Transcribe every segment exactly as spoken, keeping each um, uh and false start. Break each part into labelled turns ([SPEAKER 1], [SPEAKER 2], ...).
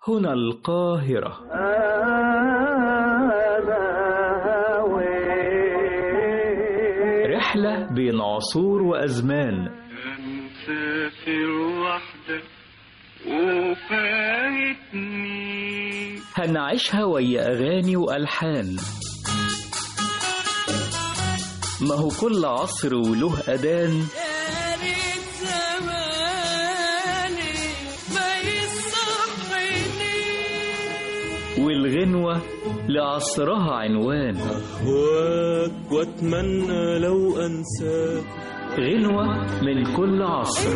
[SPEAKER 1] هنا القاهرة. رحلة بين عصور وأزمان،
[SPEAKER 2] مسافر وحدك وفايتني،
[SPEAKER 1] هنعيشها ويا أغاني وألحان. ما هو كل عصر وله أذان، والغنوة لعصرها عنوان.
[SPEAKER 3] أهواك وأتمنى لو أنساك،
[SPEAKER 1] غنوة من كل عصر.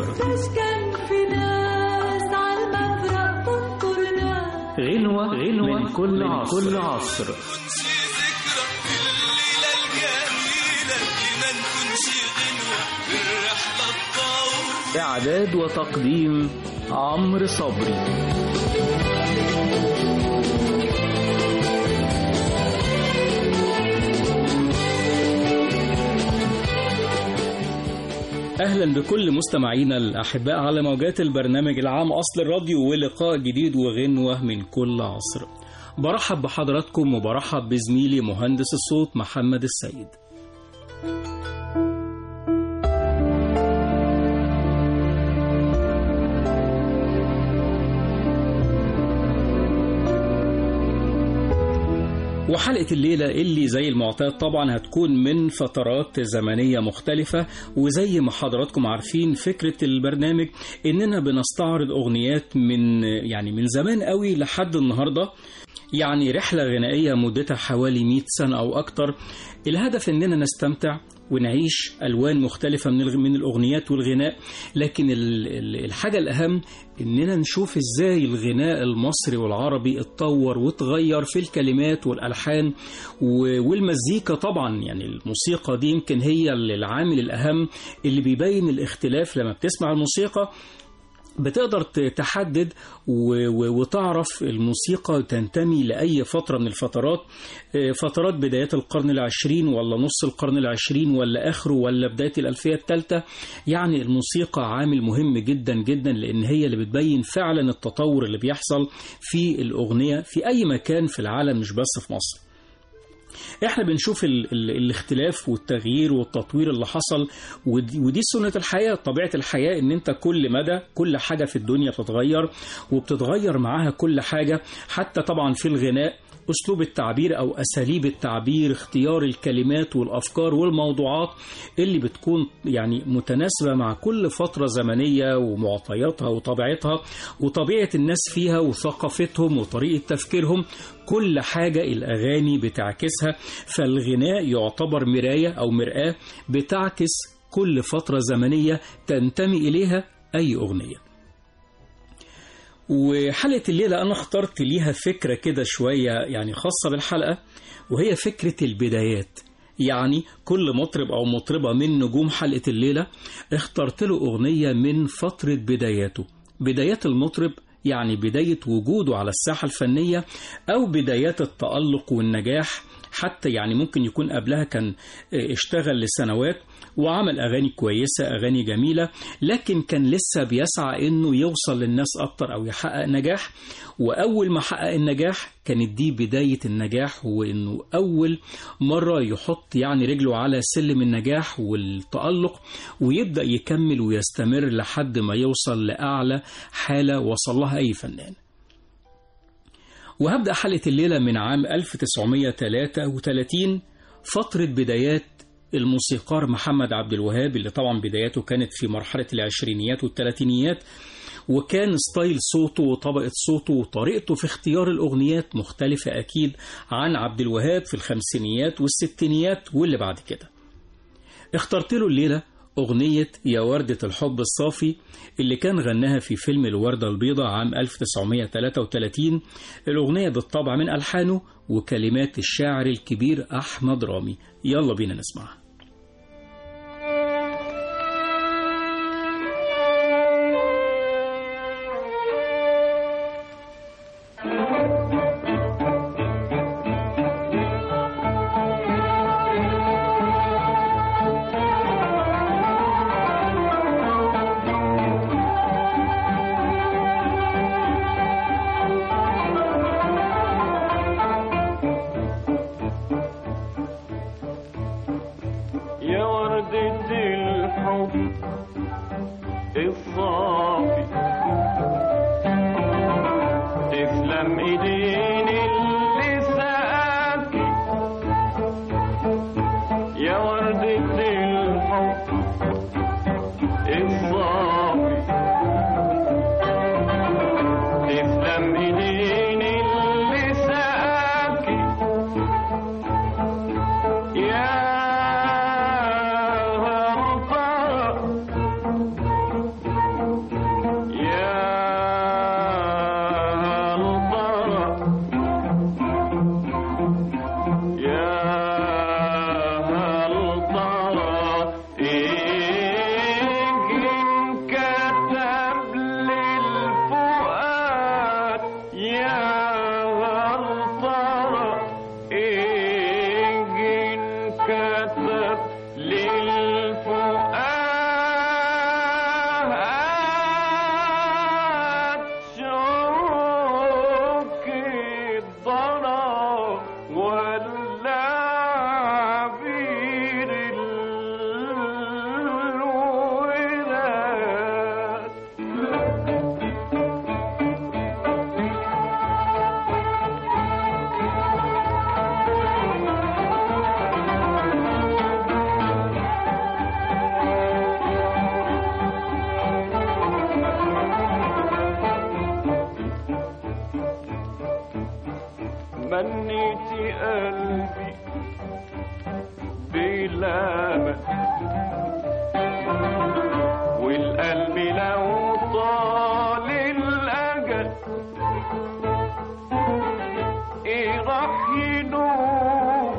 [SPEAKER 1] غنوة غنوة من كل عصر, كل عصر. إعداد وتقديم عمرو صبري.
[SPEAKER 4] أهلا بكل مستمعينا الأحباء على موجات البرنامج العام أصل الراديو، ولقاء جديد وغنوة من كل عصر. برحب بحضراتكم وبرحب بزميلي مهندس الصوت محمد السيد. وحلقة الليلة اللي زي المعتاد طبعا هتكون من فترات زمنية مختلفة، وزي ما حضراتكم عارفين فكرة البرنامج إننا بنستعرض أغنيات من يعني من زمان قوي لحد النهاردة، يعني رحلة غنائية مدتها حوالي مئة سنة أو أكتر. الهدف إننا نستمتع ونعيش ألوان مختلفة من من الأغنيات والغناء، لكن الحاجة الأهم إننا نشوف إزاي الغناء المصري والعربي اتطور وتغير في الكلمات والألحان والمزيكا. طبعا يعني الموسيقى دي يمكن هي العامل الأهم اللي بيبين الاختلاف. لما بتسمع الموسيقى بتقدر تحدد وتعرف الموسيقى تنتمي لأي فترة من الفترات، فترات بدايات القرن العشرين ولا نص القرن العشرين ولا آخره ولا بداية الألفية الثالثة. يعني الموسيقى عامل مهم جدا جدا، لأن هي اللي بتبين فعلا التطور اللي بيحصل في الأغنية في أي مكان في العالم، مش بس في مصر. احنا بنشوف ال ال الاختلاف والتغيير والتطوير اللي حصل، ودي, ودي سنة الحياة، طبيعة الحياة ان انت كل مدى كل حاجة في الدنيا بتتغير وبتتغير معاها كل حاجة. حتى طبعا في الغناء أسلوب التعبير أو أساليب التعبير، اختيار الكلمات والأفكار والموضوعات اللي بتكون يعني متناسبة مع كل فترة زمنية ومعطياتها وطبيعتها وطبيعة الناس فيها وثقافتهم وطريقة تفكيرهم، كل حاجة الأغاني بتعكسها. فالغناء يعتبر مراية أو مرآة بتعكس كل فترة زمنية تنتمي إليها أي أغنية. وحلقة الليلة أنا اخترت ليها فكرة كده شوية يعني خاصة بالحلقة، وهي فكرة البدايات. يعني كل مطرب أو مطربة من نجوم حلقة الليلة اخترت له أغنية من فترة بداياته، بدايات المطرب، يعني بداية وجوده على الساحة الفنية أو بدايات التألق والنجاح. حتى يعني ممكن يكون قبلها كان اشتغل لسنوات وعمل أغاني كويسة، أغاني جميلة، لكن كان لسه بيسعى إنه يوصل للناس أكتر أو يحقق نجاح. وأول ما حقق النجاح كانت دي بداية النجاح، وإنه أول مرة يحط يعني رجله على سلم النجاح والتألق ويبدأ يكمل ويستمر لحد ما يوصل لأعلى حالة وصل لها أي فنان. وهبدأ حلقة الليلة من عام ألف وتسعمئة وثلاثة وثلاثين، فترة بدايات الموسيقار محمد عبد الوهاب، اللي طبعا بداياته كانت في مرحلة العشرينيات والثلاثينيات، وكان ستايل صوته وطبقة صوته وطريقته في اختيار الأغنيات مختلفة أكيد عن عبد الوهاب في الخمسينيات والستينيات واللي بعد كده. اخترت له الليلة أغنية يا وردة الحب الصافي اللي كان غناها في فيلم الوردة البيضاء عام ألف وتسعمئة وثلاثة وثلاثين. الأغنية بالطبع من ألحانه وكلمات الشاعر الكبير أحمد رامي. يلا بينا نسمعها.
[SPEAKER 2] منين اللي سقاكي يا غلطة يا غلطة يا غلطة إيه كتب للفؤاد يا غلطة إيه كتب للفؤاد شوك الضنا ولا عبير الوداد منيتي قلبي بلامة والقلب لو طال الأجل إيه راح ينوم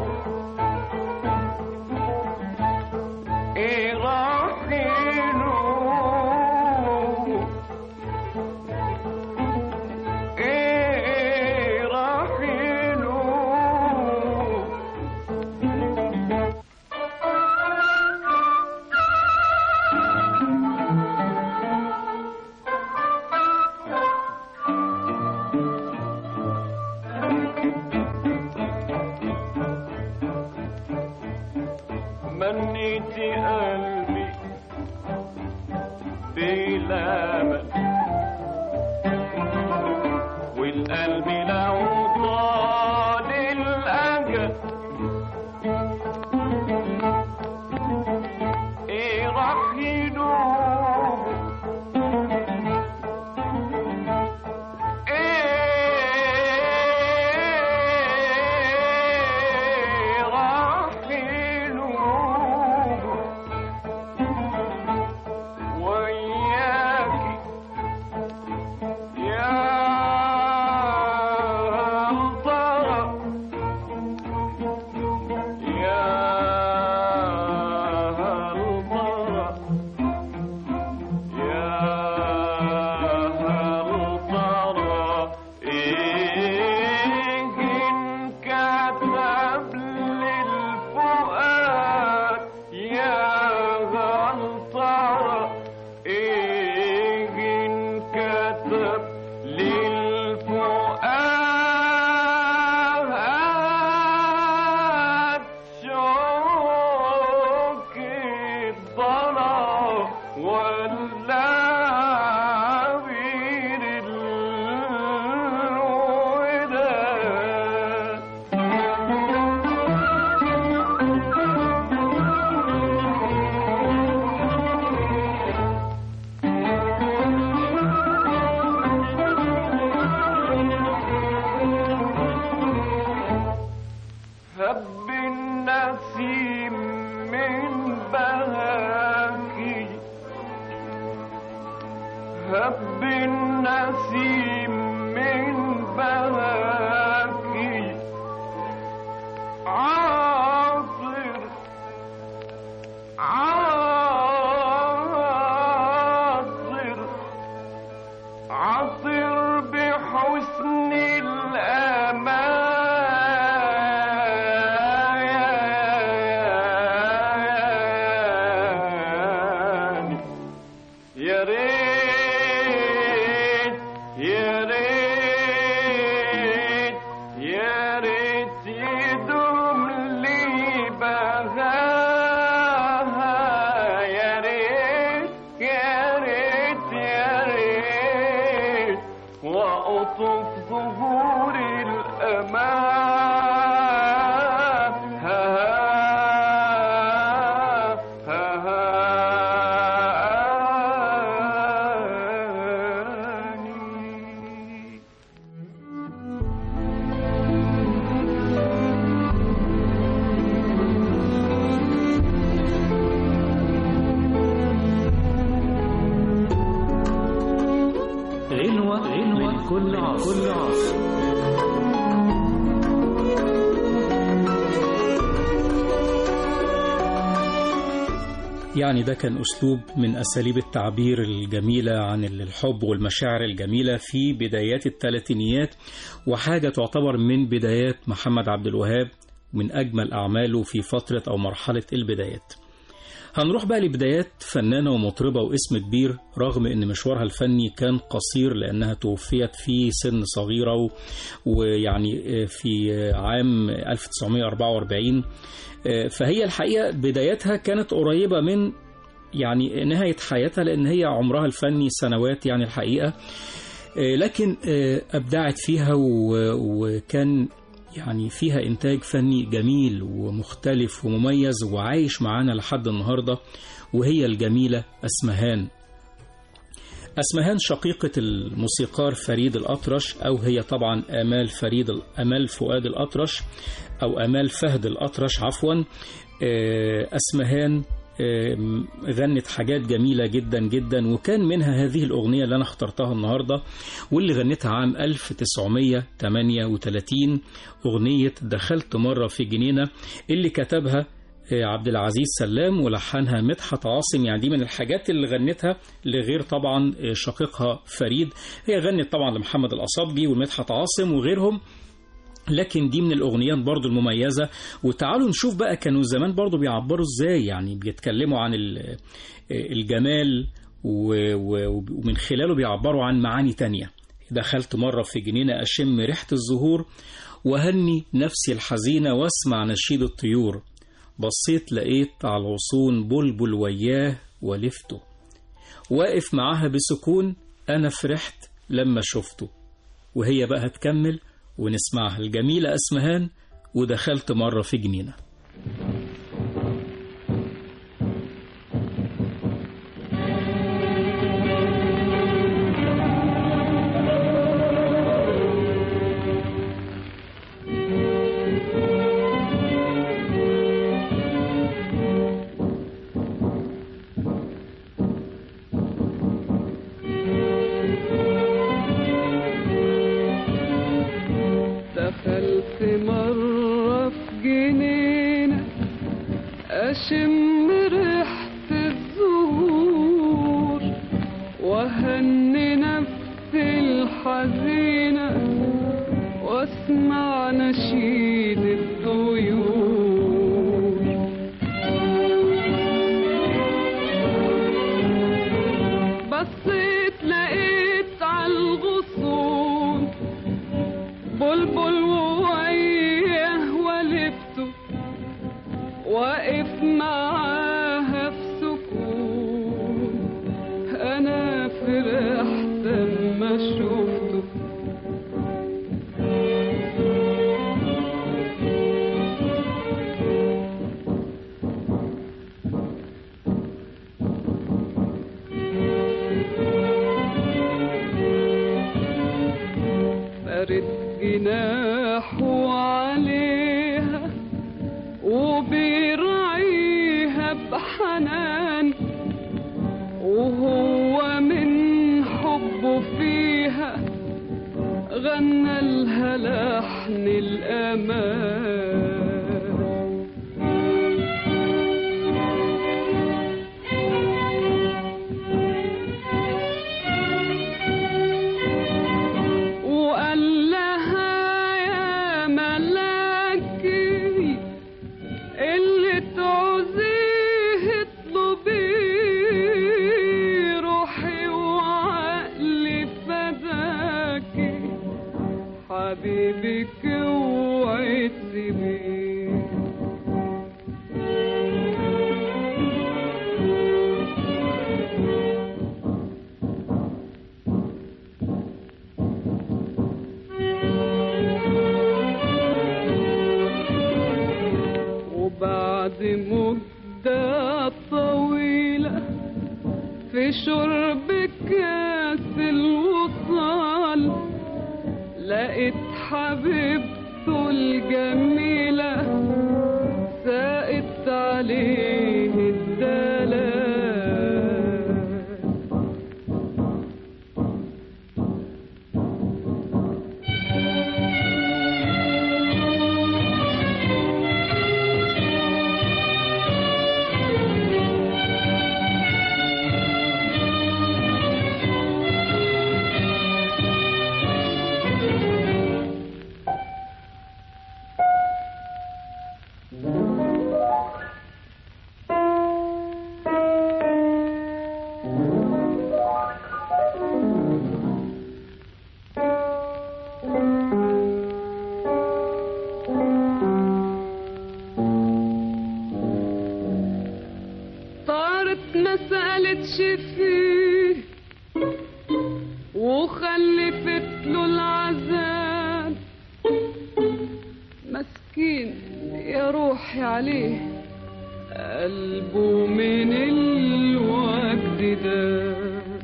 [SPEAKER 2] إيه راح ينوم إيه راح ينوم منيتي قلبي بلامة والقلب لو طال الأجل إيه راح ينوم إيه راح ينوم وياكي يا غلطة يا غلطة يا غلطة إيه كتب للفؤاد يا غلطة إيه كتب للفؤاد شوك الضنا ولا عبير الوداد هب النسيم من بهاكي هب النسيم من بهاكي عاصر عاصر عاصر بحسن الأمان يا ريت يا ريت يا ريت يدوم لي بهاها يا ريت يا ريت يا ريت وأطف ظهور الأمان
[SPEAKER 1] العصر.
[SPEAKER 4] يعني ده كان أسلوب من أساليب التعبير الجميلة عن الحب والمشاعر الجميلة في بدايات الثلاثينيات، وحاجة تعتبر من بدايات محمد عبد الوهاب من أجمل أعماله في فترة أو مرحلة البدايات. هنروح بقى لبدايات فنانة ومطربة واسم كبير، رغم أن مشوارها الفني كان قصير لأنها توفيت في سن صغيرة، ويعني في عام ألف وتسعمائة وأربعة وأربعين. فهي الحقيقة بدايتها كانت قريبة من يعني نهاية حياتها، لأن هي عمرها الفني سنوات يعني الحقيقة، لكن أبدعت فيها وكان يعني فيها إنتاج فني جميل ومختلف ومميز وعايش معانا لحد النهاردة، وهي الجميلة أسمهان. أسمهان شقيقة الموسيقار فريد الأطرش، أو هي طبعا آمال فريد آمال فؤاد الأطرش أو آمال فهد الأطرش عفوا. أسمهان غنت حاجات جميلة جدا جدا، وكان منها هذه الأغنية اللي أنا اخترتها النهاردة واللي غنتها عام ألف وتسعمائة وثمانية وثلاثين، أغنية دخلت مرة في جنينة، اللي كتبها عبد العزيز سلام ولحنها مدحت عاصم. يعني دي من الحاجات اللي غنتها لغير طبعا شقيقها فريد، هي غنت طبعا لمحمد الأصابجي ومدحت عاصم وغيرهم، لكن دي من الأغنيات برضو المميزة. وتعالوا نشوف بقى كانوا زمان برضو بيعبروا ازاي، يعني بيتكلموا عن الجمال ومن خلاله بيعبروا عن معاني تانية. دخلت مرة في جنينة أشم ريحة الزهور وهني نفسي الحزينة واسمع نشيد الطيور، بصيت لقيت على الغصون بلبل وياه ولفته، واقف معاها بسكون أنا فرحت لما شفته. وهي بقى هتكمل ونسمعها الجميلة أسمهان ودخلت مرة في جنينة.
[SPEAKER 2] دخلت مرة في جنينة أشم ريحة الزهور وهني نفسي الحزينة واسمع نشيد الطيور، بصيت لقيت على الغصون بلبل ووياه ولفته، واقف معاها في سكون أنا فرحت لما شفته. فرد جناحه عليها وبيرعيها بحنان، وهو من حبه فيها غنى لها لحن الأمان. حبيبك اوعي تسيبيه، وبعد مدة طويلة في شرب كاس الوصال لقيت حبيبته الجميلة ساقت عليه الدلال. مين يا روحي عليه قلبه من الوجد ده.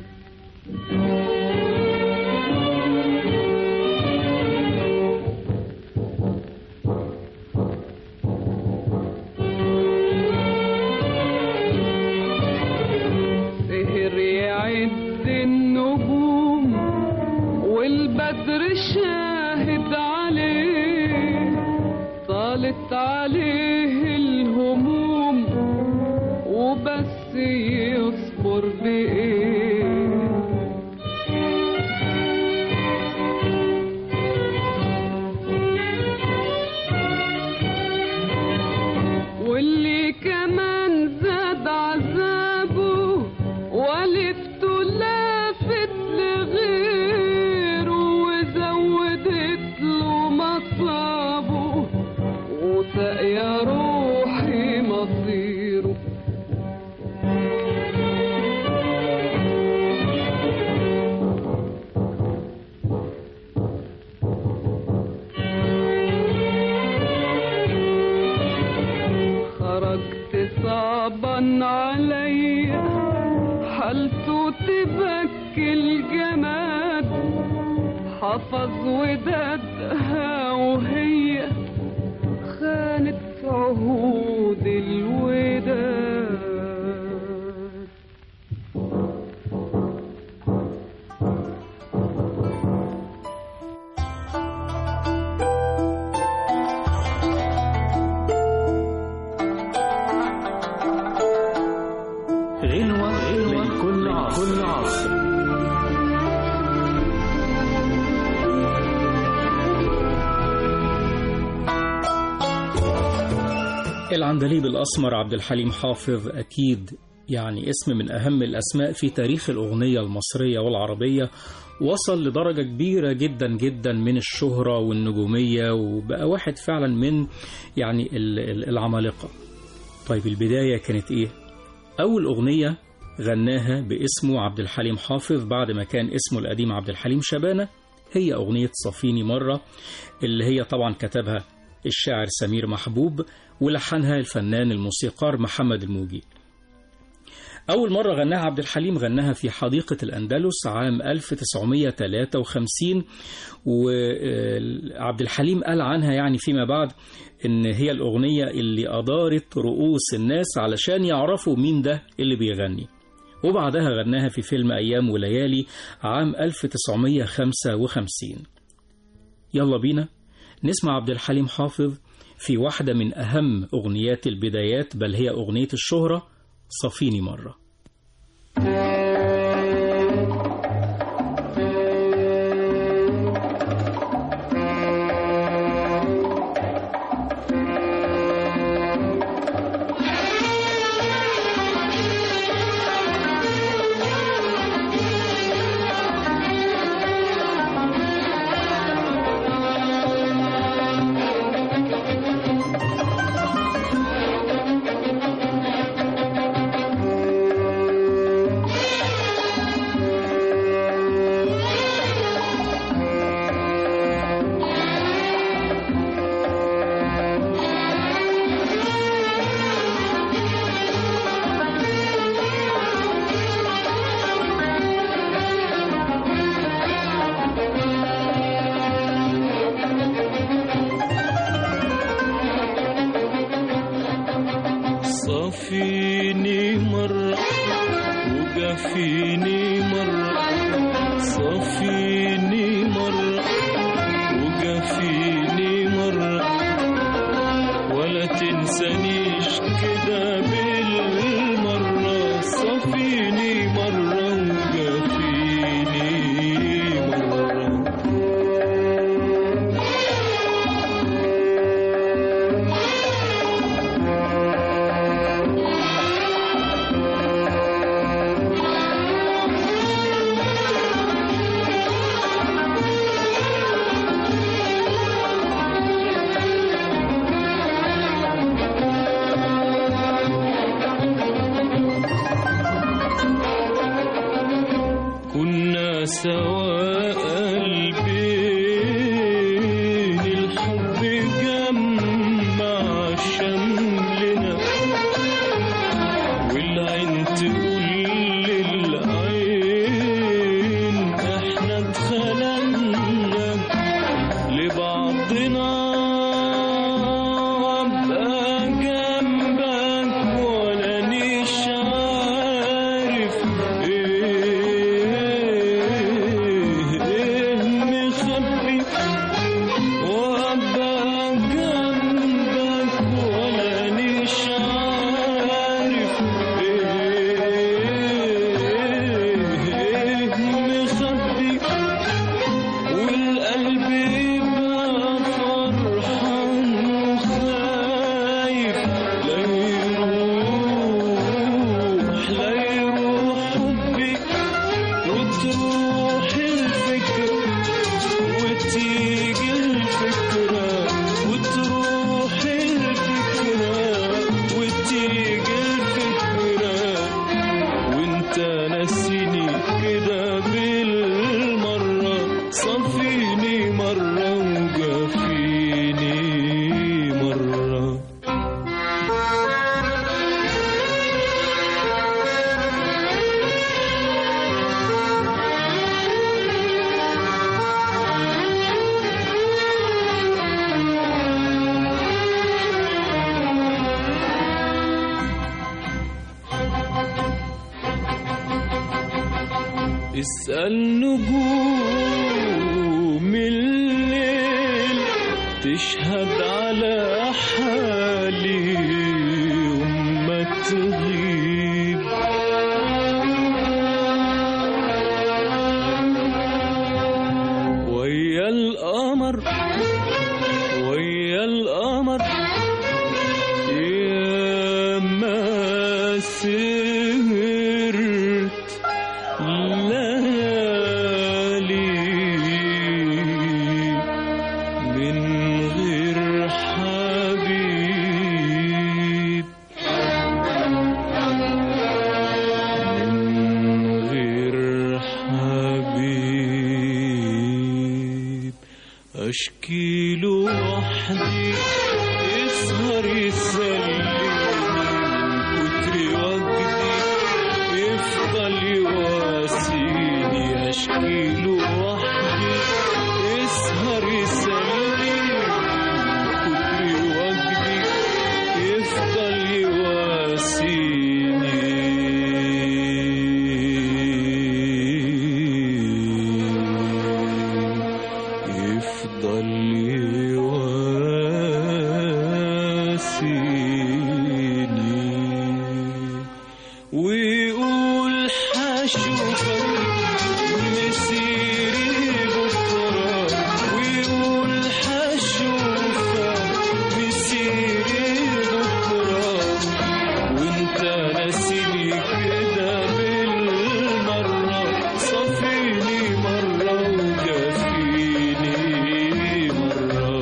[SPEAKER 2] سهر يعد النجوم والبدر شاهد عليه طالت عليه الهموم وبس يصبر بإيه. واللي كمان زاد عذابه ولفته لافت لغيره وزودت له مصابه وسق يا روحي مصيره. خرجت صعبا عليا حالته تبكي الجماد حفظ ودادها وهي خانت عهود الوداد.
[SPEAKER 1] غنوة من كل عصر.
[SPEAKER 4] العندليب الأسمر عبد الحليم حافظ أكيد يعني اسم من أهم الأسماء في تاريخ الأغنية المصرية والعربية، وصل لدرجة كبيرة جدا جدا من الشهرة والنجومية وبقى واحد فعلا من يعني العمالقة. طيب البداية كانت إيه؟ أول أغنية غناها باسمه عبد الحليم حافظ بعد ما كان اسمه القديم عبد الحليم شبانة هي أغنية صفيني مرة، اللي هي طبعا كتبها الشاعر سمير محبوب ولحنها الفنان الموسيقار محمد الموجي. أول مرة غناها عبد الحليم غناها في حديقة الأندلس عام ألف وتسعمائة وثلاثة وخمسين، وعبد الحليم قال عنها يعني فيما بعد إن هي الأغنية اللي أدارت رؤوس الناس علشان يعرفوا مين ده اللي بيغني. وبعدها غناها في فيلم أيام وليالي عام ألف وتسعمائة وخمسة وخمسين. يلا بينا نسمع عبد الحليم حافظ في واحدة من أهم أغنيات البدايات، بل هي أغنية الشهرة، صفيني مرة.
[SPEAKER 3] صفيني مرة وقفيني مرة، صفيني مرة وقفيني مرة، ولا تنسانيش كده بالمرة، صفيني مرة وقفيني مرة. حضنا وابقى جنبك ولا نيش عارف ايه ايه مخبي وابقى جنبك ولا نيش عارف ايه ايه مخبي والقلب يبقى فرحان وخايف لا يروح لا يروح حبي وتروح الفكرة وتيجي الفكرة وتروح الفكرة وتيجي الفكرة وانت ناسيني كده بالمرة صفيني مرة وجافيني مرة اسأل نجوم الليل تشهد على حالي وما تغيب ويا القمر ويا القمر يا ما سهرت ليالي من غير حبيب من غير حبيب أشكي له وحدي يسهر يسليني من كتر وجدي يفضل يواسيني أشكي له وحدي يسهر يسليني من كتر وجدي يفضل يواسيني يفضل يواسيني ويقول حشوفك مسيري بكرة ويقول حشوفك مسيري بكرة وانت ناسيني كده بالمرة صفيني مرة وجافيني مرة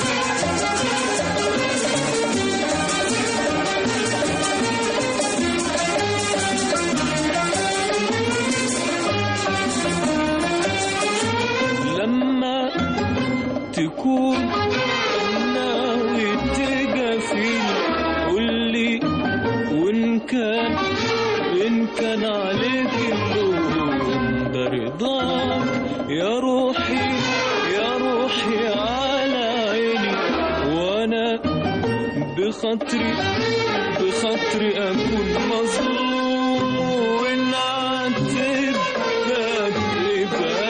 [SPEAKER 3] لما تكون ناوي تجافيني قولي وإن كان إن كان عليك اللوم ده رضاك يا روحي يا روحي على عيني وأنا بخاطري بخاطري أكون مظلوم وإن عاتبتك يبقى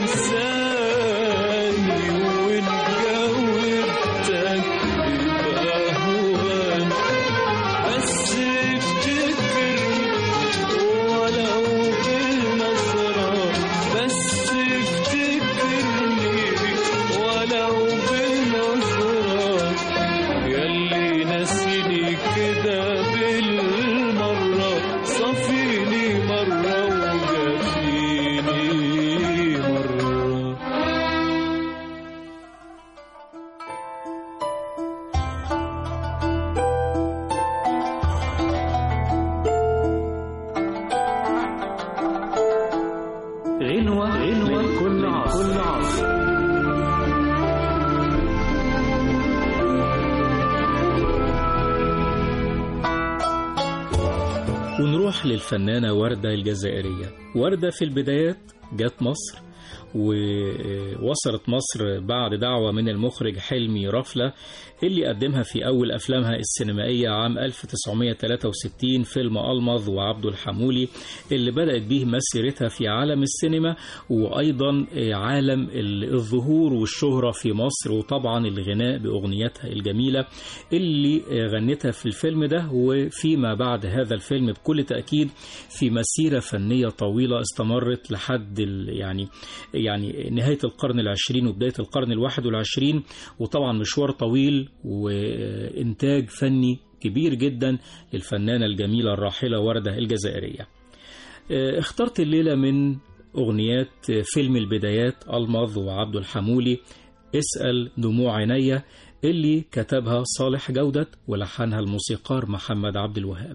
[SPEAKER 3] انساني وإن جاوبتك يبقى هوان بس افتكرني ولو بالنظرة بس افتكرني ولو بالنظرة ياللي ناسيني كده بالمرة صفيني مرة وجافيني مرة
[SPEAKER 1] غنوة غنوة كل عصر كل عصر
[SPEAKER 4] ونروح للفنانة وردة الجزائرية. وردة في البدايات جت مصر ووصلت مصر بعد دعوة من المخرج حلمي رفلة اللي قدمها في أول أفلامها السينمائية عام ألف وتسعمائة وثلاثة وستين فيلم ألمظ وعبد الحمولي اللي بدأت به مسيرتها في عالم السينما وأيضا عالم الظهور والشهرة في مصر، وطبعا الغناء بأغنيتها الجميلة اللي غنتها في الفيلم ده. وفيما بعد هذا الفيلم بكل تأكيد في مسيرة فنية طويلة استمرت لحد يعني يعني نهاية القرن العشرين وبداية القرن الواحد والعشرين، وطبعا مشوار طويل وإنتاج فني كبير جدا للفنانة الجميلة الراحلة وردة الجزائرية. اخترت الليلة من أغنيات فيلم البدايات ألمظ وعبد الحمولي اسأل دموع عينيا اللي كتبها صالح جودة ولحنها الموسيقار محمد عبد الوهاب.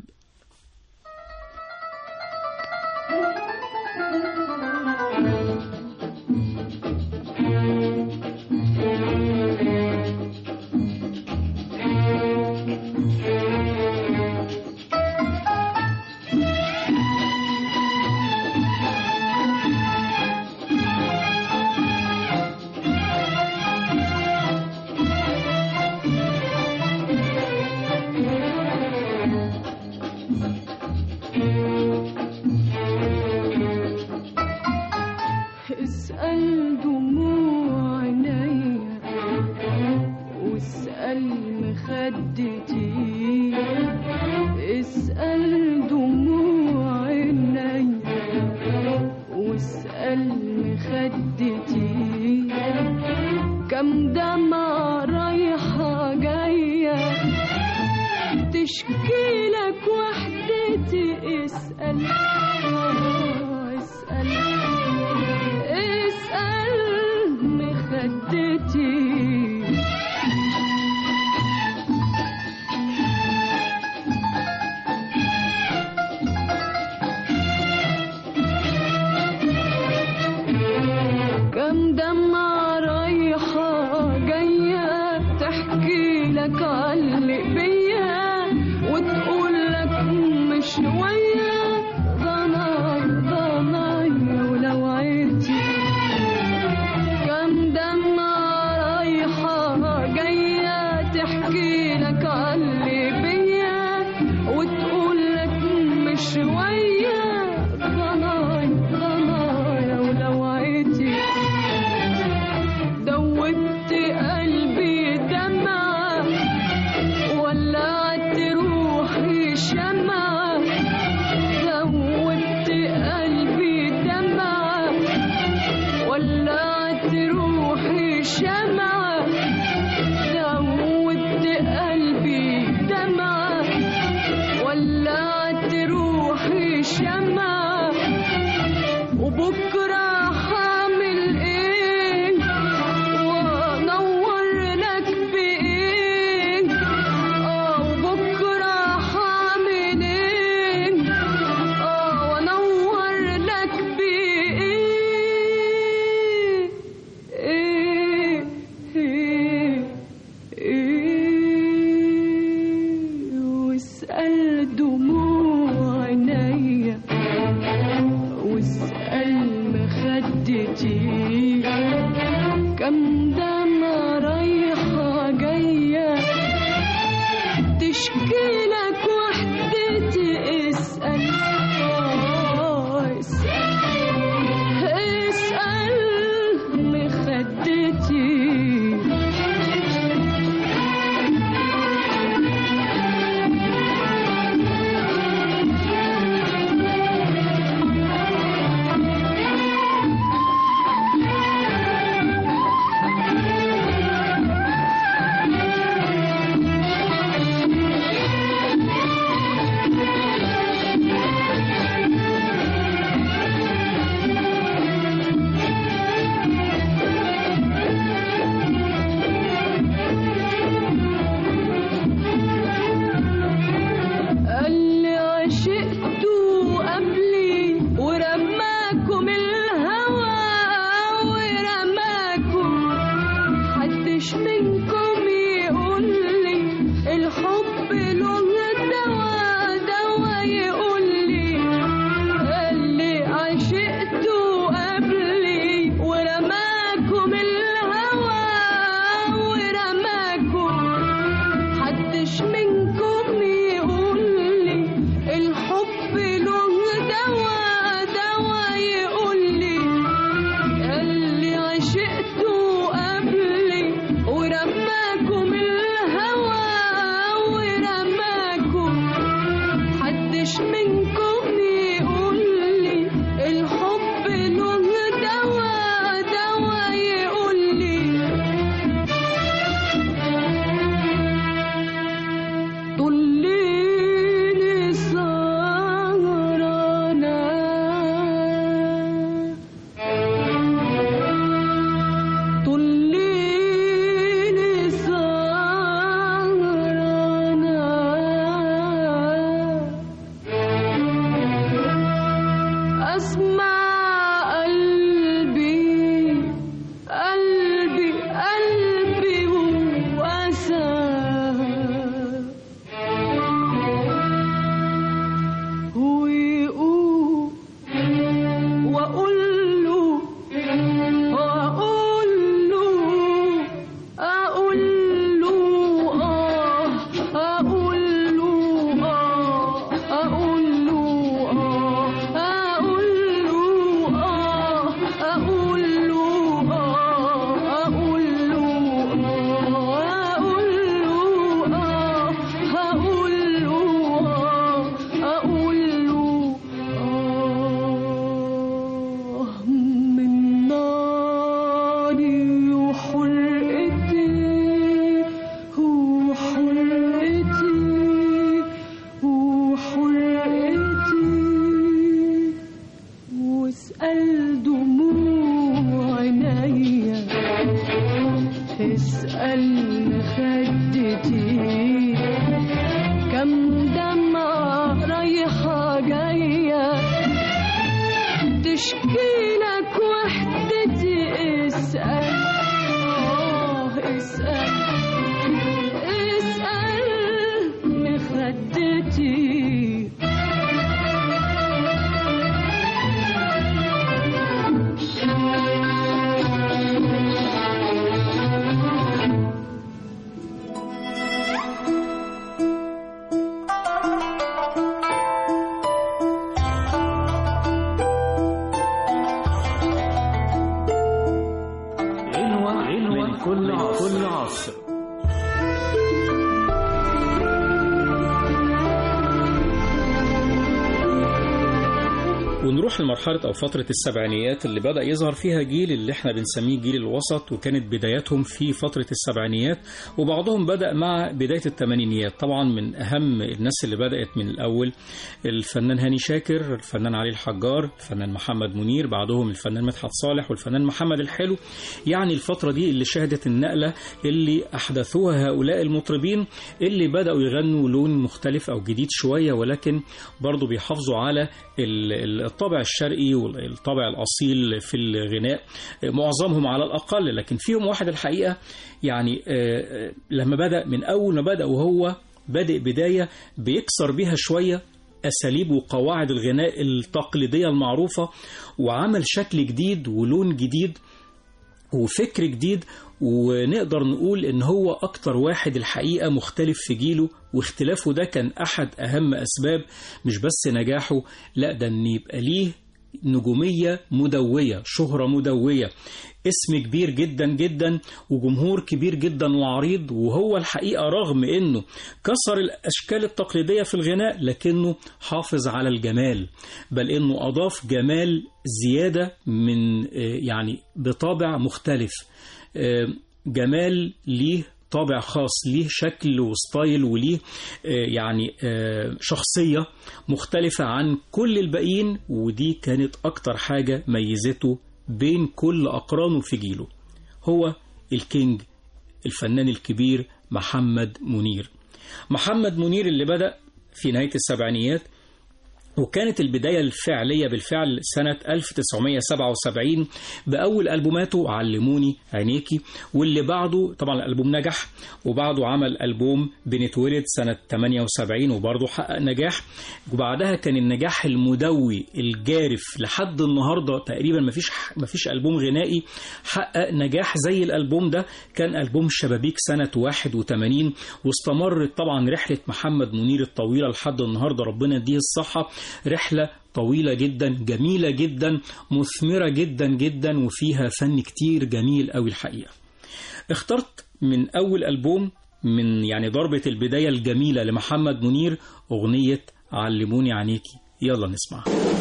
[SPEAKER 5] عشقته قبلي ورماكم
[SPEAKER 2] ورماكم الهوى ورماكم حدش منكم يقول لي الحب له دوا دوا يقول لي طليني سهرانة طليني سهرانة أسمع قلبي قلبي قلبي وأساه ويقول وأقول له وأقول له أقول له آه أقول له آه أقول له آه أقول له آه أقول له آه أقول له آه أقول له آه هقول له آه أقول له آه من ناري وحرقتي وحرقتي وحرقتي واسأل دموع عينيا اسأل خدتي كم دمعة رايحة جاية تشكيلك وحدتي اسأل آه اسأل اسأل مخدتي
[SPEAKER 1] من كل عصر.
[SPEAKER 4] ونروح لمرحلة أو فترة السبعينيات اللي بدأ يظهر فيها جيل اللي احنا بنسميه جيل الوسط، وكانت بداياتهم في فترة السبعينيات وبعضهم بدأ مع بداية الثمانينيات. طبعا من أهم الناس اللي بدأت من الأول الفنان هاني شاكر، الفنان علي الحجار، الفنان محمد منير، بعدهم الفنان مدحت صالح والفنان محمد الحلو. يعني الفترة دي اللي شهدت النقلة اللي أحدثوها هؤلاء المطربين اللي بدأوا يغنوا لون مختلف أو جديد شوية، ولكن برضو بيحافظوا على الطابع الشرقي والطابع الأصيل في الغناء، معظمهم على الأقل. لكن فيهم واحد الحقيقة يعني لما بدأ من أول ما بدأ وهو بدأ بداية بيكسر بيها شوية أساليب وقواعد الغناء التقليدية المعروفة، وعمل شكل جديد ولون جديد وفكر جديد، ونقدر نقول إن هو أكتر واحد الحقيقة مختلف في جيله. واختلافه ده كان أحد أهم أسباب مش بس نجاحه، لا ده إن يبقى ليه نجومية مدوية، شهرة مدوية، اسم كبير جدا جدا وجمهور كبير جدا وعريض. وهو الحقيقة رغم انه كسر الاشكال التقليدية في الغناء لكنه حافظ على الجمال، بل انه اضاف جمال زيادة من يعني بطابع مختلف، جمال ليه طابع خاص، ليه شكل وستايل وليه يعني شخصية مختلفة عن كل الباقيين. ودي كانت اكتر حاجة ميزته بين كل أقرانه في جيله. هو الكينج، الفنان الكبير محمد منير. محمد منير اللي بدأ في نهاية السبعينيات، وكانت البداية الفعلية بالفعل سنة ألف وتسعمائة وسبعة وسبعين بأول ألبوماته علموني عينيكي، واللي بعده طبعا الألبوم نجح، وبعده عمل ألبوم بنتولد سنة ثمانية وسبعين وبرضه حقق نجاح. وبعدها كان النجاح المدوي الجارف لحد النهاردة تقريبا مفيش مفيش ألبوم غنائي حقق نجاح زي الألبوم ده. كان ألبوم شبابيك سنة واحد وثمانين، واستمرت طبعا رحلة محمد منير الطويلة لحد النهاردة، ربنا يديه الصحة. رحلة طويلة جدا، جميلة جدا، مثمرة جدا جدا، وفيها فن كتير جميل قوي الحقيقة. اخترت من أول ألبوم، من يعني ضربة البداية الجميلة لمحمد منير، أغنية علموني عينيكي. يلا نسمع.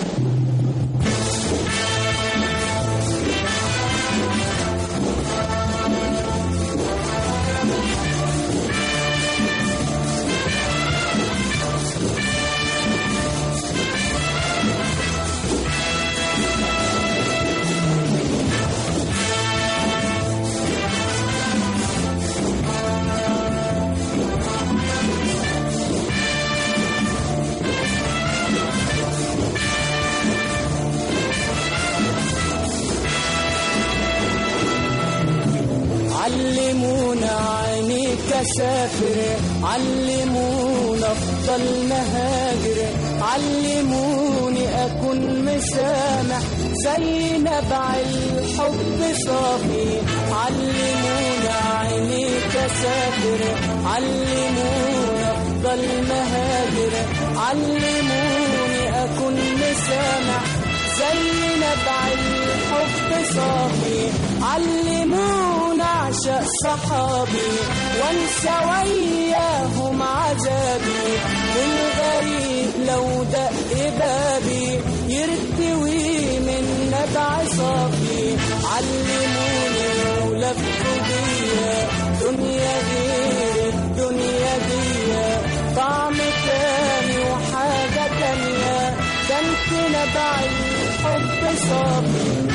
[SPEAKER 5] سافر، علمونا افضل مهاجر، علموني اكون مسامح زي نبع الحب صافي، علمونا عينيك سافر، علمونا افضل مهاجر، علموني اكون مسامح زي نبع الحب صافي، علمونا اعشق صحابي وانسى وياهم عذابي، والغريب لو دق بابي يرتوي من نبع صافي، علموني ولفوا بيا دنيا غير الدنيا دي، طعم تاني وحاجة تانية، ده انت نبع الحب صافي.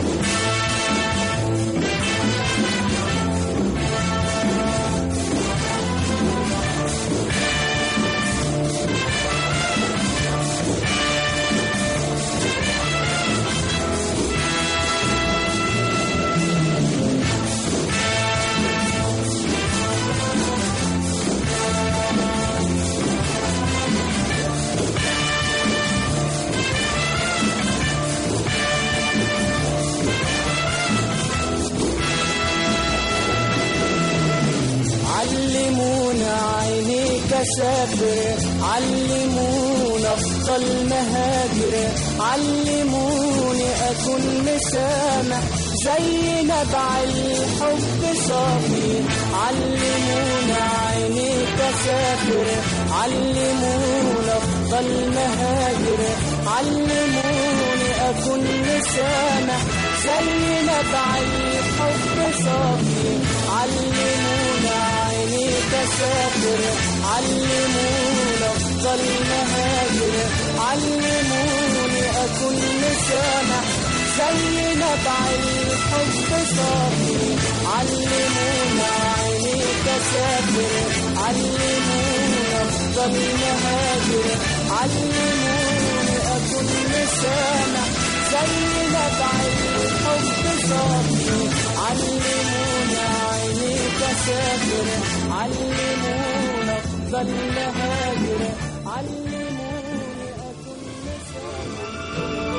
[SPEAKER 5] سافر، علمونا افضل مهاجر، علموني اكون مسامح زي نبع الحب صافي، علمونا عينيك سافر، علمونا افضل مهاجر، علموني اكون مسامح زي نبع الحب صافي، علمونا عينيك سافر، علمونا افضل مهاجر، علموني اكون مسامح زي نبع الحب صافي، علمونا عينيك سافر، علمونا افضل مهاجر، علموني اكون مسامح زي نبع الحب صافي، علمونا عينيك سافر، علمونا افضل مهاجر، علموني اكون مسامح.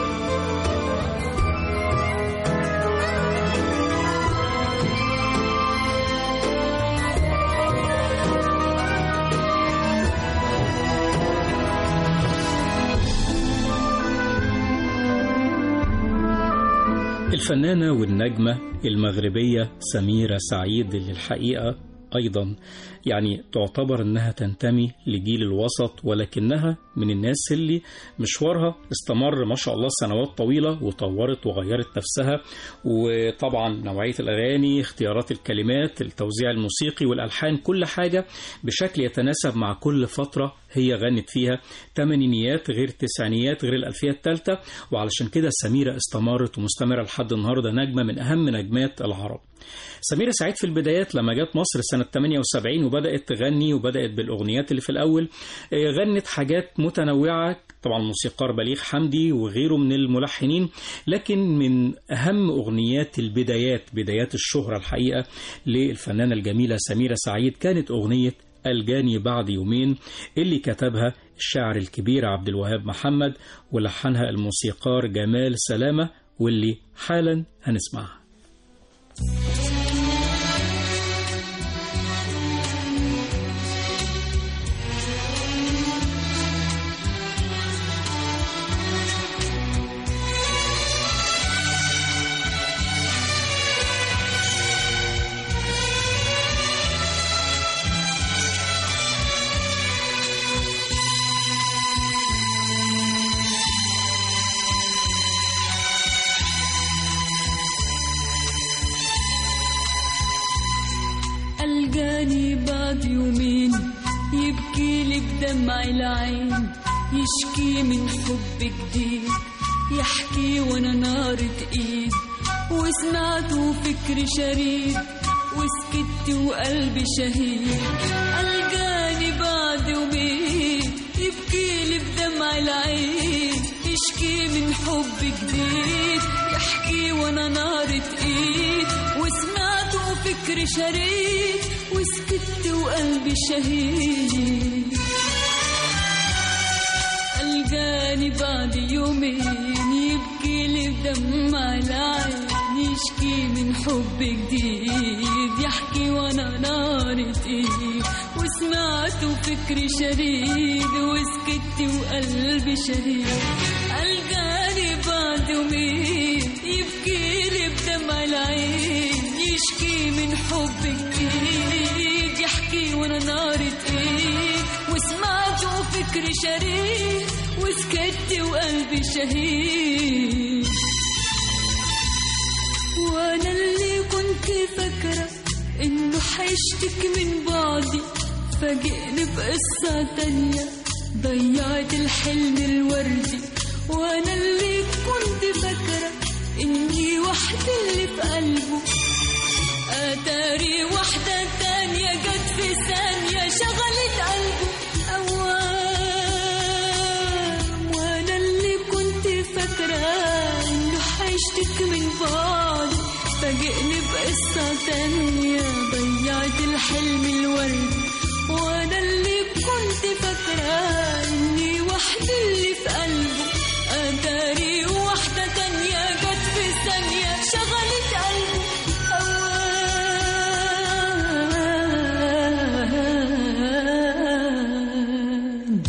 [SPEAKER 4] الفنانة والنجمة المغربية سميرة سعيد، اللي الحقيقة أيضا يعني تعتبر أنها تنتمي لجيل الوسط، ولكنها من الناس اللي مشوارها استمر ما شاء الله سنوات طويلة، وطورت وغيرت نفسها، وطبعا نوعية الأغاني، اختيارات الكلمات، التوزيع الموسيقي والألحان، كل حاجة بشكل يتناسب مع كل فترة هي غنت فيها، تمانينيات غير تسعينيات غير الألفية الثالثة، وعلشان كده سميرة استمرت ومستمرة لحد النهاردة نجمة من أهم نجمات العرب. سميرة سعيد في البدايات لما جت مصر سنة ثمانية وسبعين وبدأت تغني، وبدأت بالأغنيات اللي في الأول، غنت حاجات متنوعة، طبعا موسيقار بليغ حمدي وغيره من الملحنين، لكن من أهم أغنيات البدايات، بدايات الشهرة الحقيقة للفنانة الجميلة سميرة سعيد، كانت أغنية الجاني بعد يومين، اللي كتبها الشاعر الكبير عبد الوهاب محمد، ولحنها الموسيقار جمال سلامة، واللي حالا هنسمعها.
[SPEAKER 2] ألقاني بعد يومين يبكي لي بدمع العين، يشكي من حب جديد، يحكي وانا نارة ايد، وسمعته فكر شريد، وسكت وقلبي شهيد. ألقاني بعد يومين يبكي لي بدمع العين، يشكي من حب جديد، يحكي وانا نارة ايد، وسمعته فكر شريد، وسكت وقلبي شهيد. ألقاني بعد يومين يبكي لي بدمع العين، يشكي من حب جديد، يحكي وانا نارة ايد، وسمعته فكر شريد، وسكت وقلبي شهيد. ألقاني بعد يومين يبكي لي بدمع العين، يشكي من حب جديد، يحكي وانا نارة ايد، وسمعته فكر شريد، وسكت وقلبي شهيد. وانا اللي كنت فاكرة انه حيشتك من بعدي، فاجئني بقصة تانية، ضيعت الحلم الوردي. وانا اللي كنت فاكرة اني وحدة اللي في قلبه، اتاري وحدة تانية جت في ثانية شغلت قلبه أوام. وانا اللي كنت فاكرة انه حيشتك من بعد، فاجئني بقصة تانية، ضيعت الحلم الوردي. وانا اللي كنت فاكرة اني وحدة اللي في قلبه، اتاري وحدة تانية جت في ثانية شغلت قلبه أوام.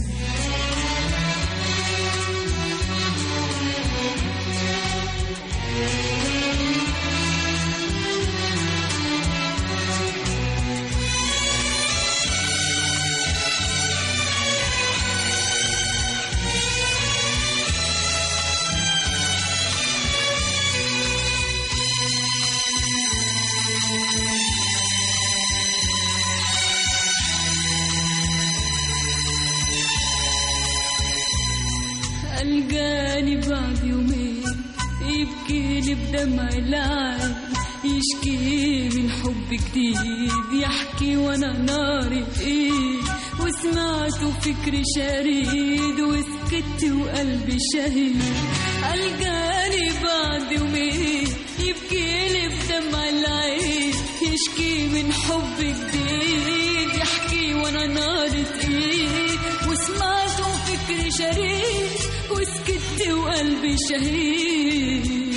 [SPEAKER 2] ألقاني بعد يومين يبكي لي بدمع العين، يشكي من حب جديد، يحكي وانا ناري ايد، وسمعته فكر شريد، وسكت وقلبي شهيد. ألقاني بعد يومين يبكي لي بدمع العين، يشكي من حب جديد، يحكي وانا ناري ايد، وسمعته فكر شريد، وسكت وقلبي شهيد.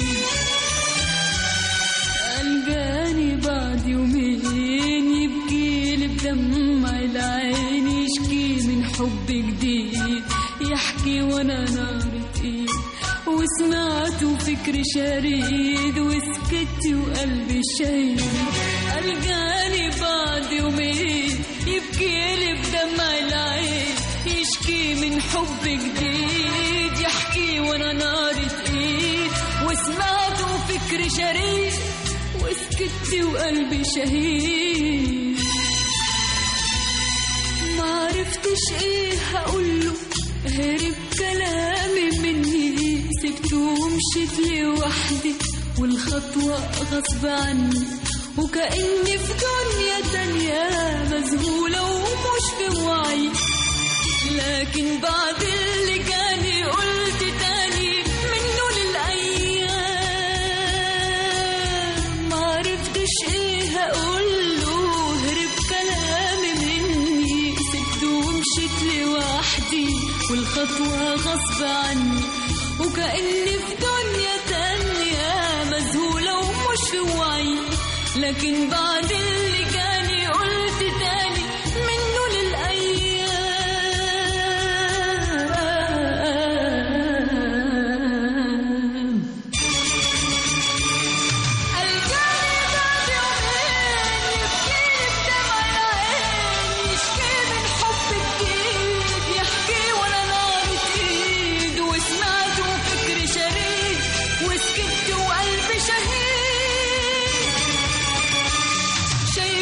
[SPEAKER 2] ألقاني بعد يومين يبكي لي بدمع العين، يشكي من حب جديد، يحكي وانا نارة ايد، وسمعته فكر شريد، وسكت وقلبي شهيد. ألقاني بعد يومين يبكي لي بدمع العين، يشكي من حب جديد، يحكي وانا نارة ايد، وسمعته فكر شريد، وسكت وقلبي شهيد. ما عرفتش ايه هقوله، هرب كلامي مني، سبته ومشيت لوحدي، والخطوة غصب عني، وكأني في دنيا تانية مذهولة ومش في وعي. لكن بعد اللي جاني قلت تاني منه للأيام، معرفتش ايه هقوله، هرب كلامي مني، سبته ومشيت لوحدي، والخطوة غصب عني، وكأني في دنيا تانية مذهولة ومش في وعي. لكن بعد اللي جاني قلت تاني منه للأيام. ألقاني بعد يومين يبكيلي بدمع العين، يشكي من حب جديد، يحكي وانا نارة ايد، وسمعته فكر شريد، وسكت وقلبي شهيد.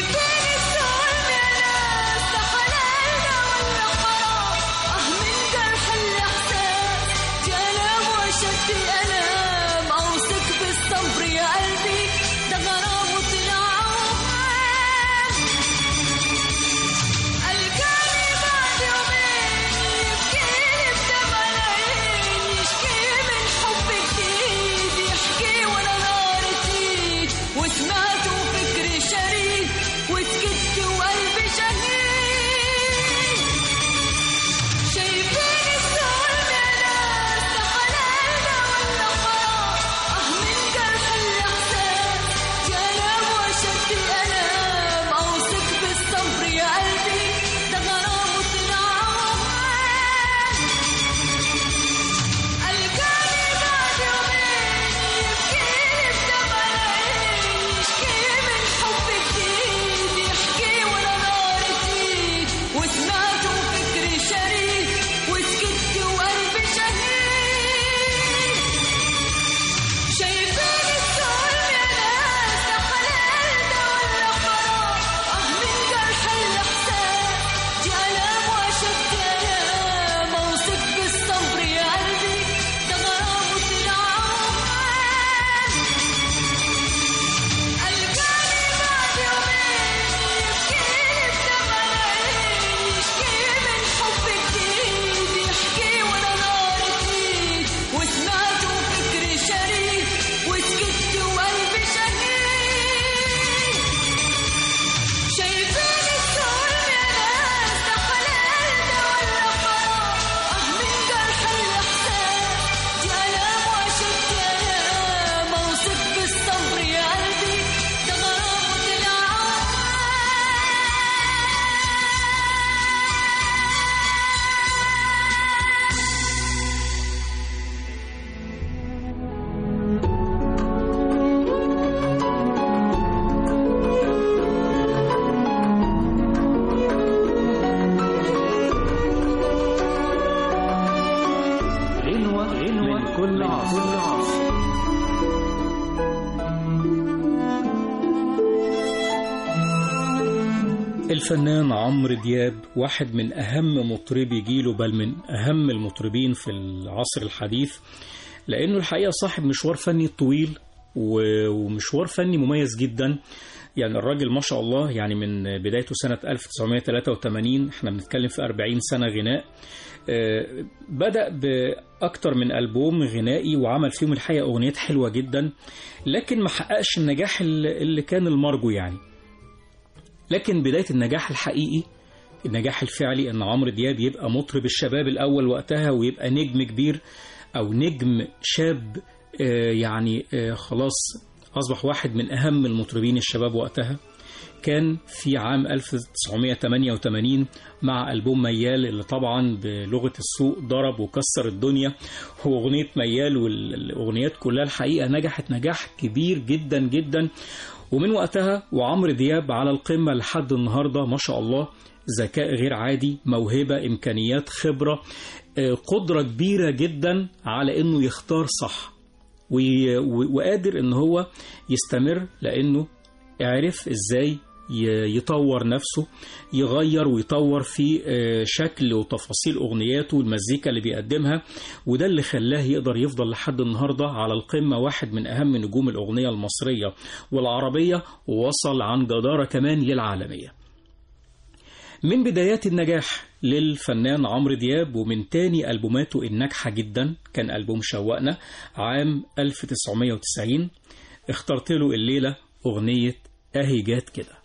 [SPEAKER 4] الفنان عمرو دياب واحد من أهم مطربي جيله، بل من أهم المطربين في العصر الحديث، لأنه الحقيقة صاحب مشوار فني طويل ومشوار فني مميز جدا. يعني الراجل ما شاء الله، يعني من بدايته سنة ألف وتسعمائة وثلاثة وثمانين، احنا بنتكلم في أربعين سنة غناء. بدأ بأكتر من ألبوم غنائي وعمل فيهم الحقيقة أغنيات حلوة جدا، لكن ما حققش النجاح اللي كان المرجو يعني. لكن بداية النجاح الحقيقي، النجاح الفعلي، ان عمرو دياب يبقى مطرب الشباب الأول وقتها، ويبقى نجم كبير أو نجم شاب، يعني خلاص أصبح واحد من أهم المطربين الشباب وقتها. كان في عام ألف وتسعمائة وثمانية وثمانين مع ألبوم ميال، اللي طبعا بلغة السوق ضرب وكسر الدنيا. هو أغنية ميال والأغنيات كلها الحقيقة نجحت نجاح كبير جدا جدا، ومن وقتها وعمرو دياب على القمة لحد النهاردة ما شاء الله. ذكاء غير عادي، موهبة، إمكانيات، خبرة، قدرة كبيرة جدا على أنه يختار صح، وقادر أنه هو يستمر، لأنه عرف إزاي يطور نفسه، يغير ويطور في شكل وتفاصيل أغنياته والمزيكا اللي بيقدمها، وده اللي خلاه يقدر يفضل لحد النهاردة على القمة، واحد من أهم نجوم الأغنية المصرية والعربية، ووصل عن جدارة كمان للعالمية. من بدايات النجاح للفنان عمرو دياب، ومن تاني ألبوماته الناجحة جدا كان ألبوم شوقنا عام ألف وتسعمائة وتسعين. اخترت له الليلة أغنية أهي جات كده.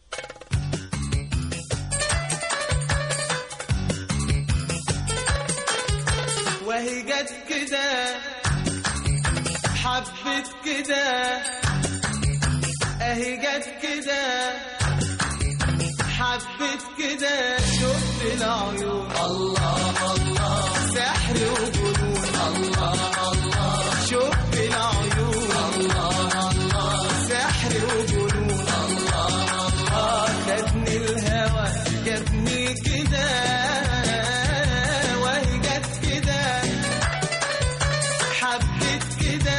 [SPEAKER 5] وهي جات كده، حبت كده، اهي جات كده، حبت كده، شفت العيون الله الله، سحر وجنون الله الله، شفت العيون الله الله، سحر وجنون الله الله، خدني الهوى جابني كده، وهي جات كده، حبت كده،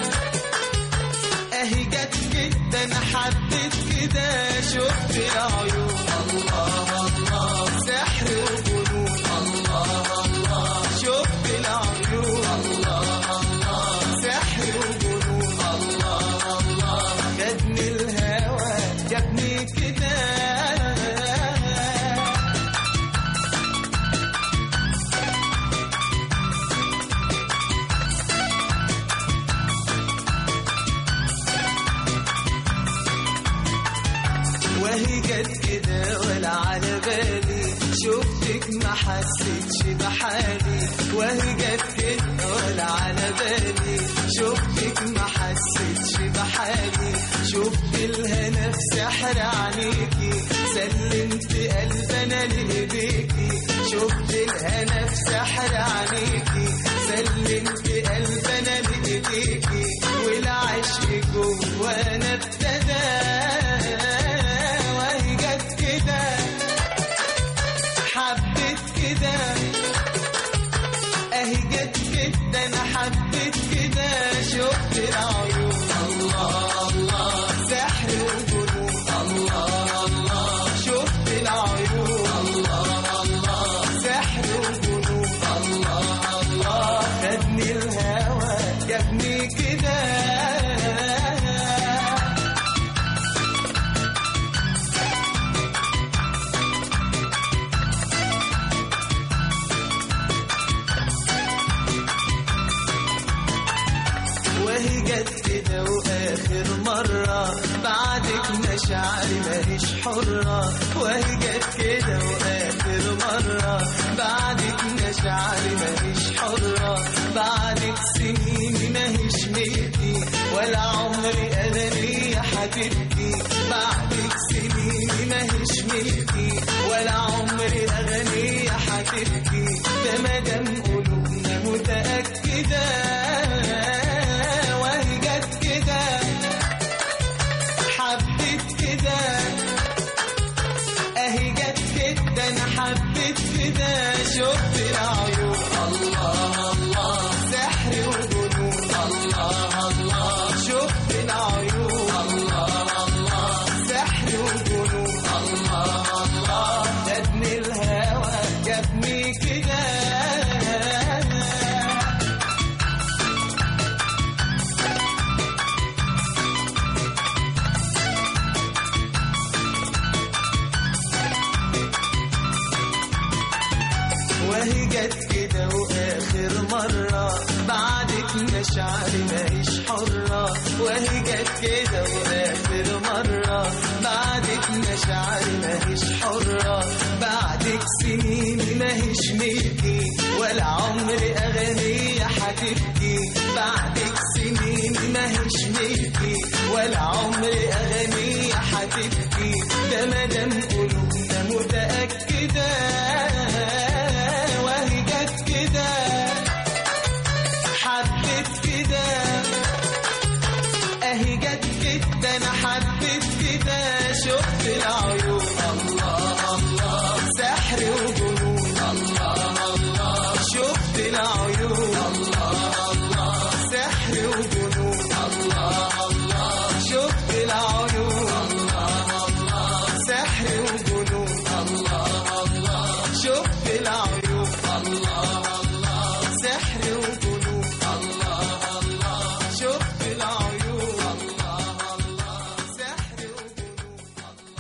[SPEAKER 5] اهي جات كده، انا حبت كده، شفت العيون الله الله، سحر وجنون الله الله، شفت العيون الله الله، سحر وجنون الله الله، خدني الهوى جابني كده. وهي جت كده ولا على بالي، شفتك ما حسيتش بحالي، وهي جت كده ولا على بالي، شفتك ما حسيتش بحالي، شفت الهنا في سحر عينيكي، سلمت قلبي انا لايديكي، شفت الهنا في سحر عينيكي، سلمت قلبي انا لايديكي، والعشق جوانا ابتدى، حبيت كده، اهي جت كده، انا حبيت كده، شفت العيون الله الله، سحر وجنون الله الله، شفت العيون الله الله، سحر وجنون الله الله، خدني الهوى جابني كده. وهي جت كده واخر مرة، بعدك مشاعري ماهيش حرة، وهي جت كده واخر مرة، بعدك مشاعري ماهيش حرة، بعدك سنين ماهيش ملكي، ولا عمري انا ليا حبيبتي، بعدك سنين ماهيش ملكي، ولا عمري انا ليا حبيبتي، ده مادام قلوبنا متأكدة، حبيت كده، اهي جت كده، انا حبيت كده، شفت العيون الله الله، سحر وجنون الله الله، شفت العيون الله الله، سحر وجنون الله مشاعري ماهيش حرة وهي جت كده وآخر مرة. بعدك مشاعري ماهيش حرة بعدك سنيني ماهيش ملكي ولا عمري أغاني هتبكي. بعدك سنيني ماهيش ملكي ولا عمري أغاني هتبكي. ده مدام قلوبنا متأكدة وهي جت كده حبيت كده اهي جت كده انا حبيت كده. شفت العيون الله الله سحر وجنون الله الله. شفت العيون الله الله سحر وجنون الله الله. شفت العيون الله الله سحر وجنون الله الله. شفت العيون الله الله سحر وجنون الله الله. شفت العيون الله الله سحر وجنون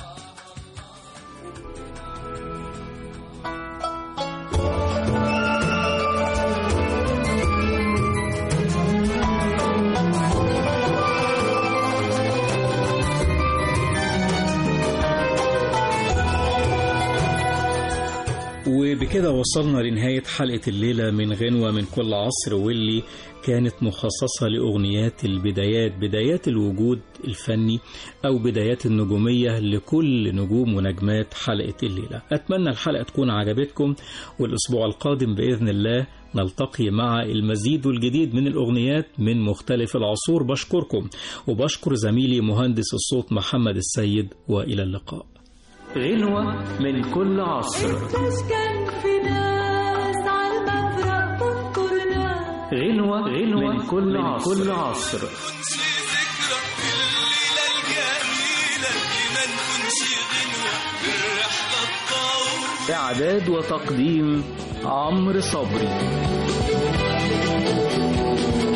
[SPEAKER 4] وبكده وصلنا لنهاية حلقة الليلة من غنوة من كل عصر، واللي كانت مخصصة لأغنيات البدايات، بدايات الوجود الفني أو بدايات النجومية لكل نجوم ونجمات حلقة الليلة. أتمنى الحلقة تكون عجبتكم، والأسبوع القادم بإذن الله نلتقي مع المزيد والجديد من الأغنيات من مختلف العصور. بشكركم وبشكر زميلي مهندس الصوت محمد السيد، وإلى اللقاء.
[SPEAKER 1] غنوة من كل عصر.
[SPEAKER 2] تسكن في ناس عالمفرق تنطرنا.
[SPEAKER 1] غنوة غنوة من كل عصر. كل عصر.
[SPEAKER 5] ذكرى الليلة الجميلة ما نكونش غنوة بالرحلة الطويلة.
[SPEAKER 1] إعداد وتقديم عمرو صبري.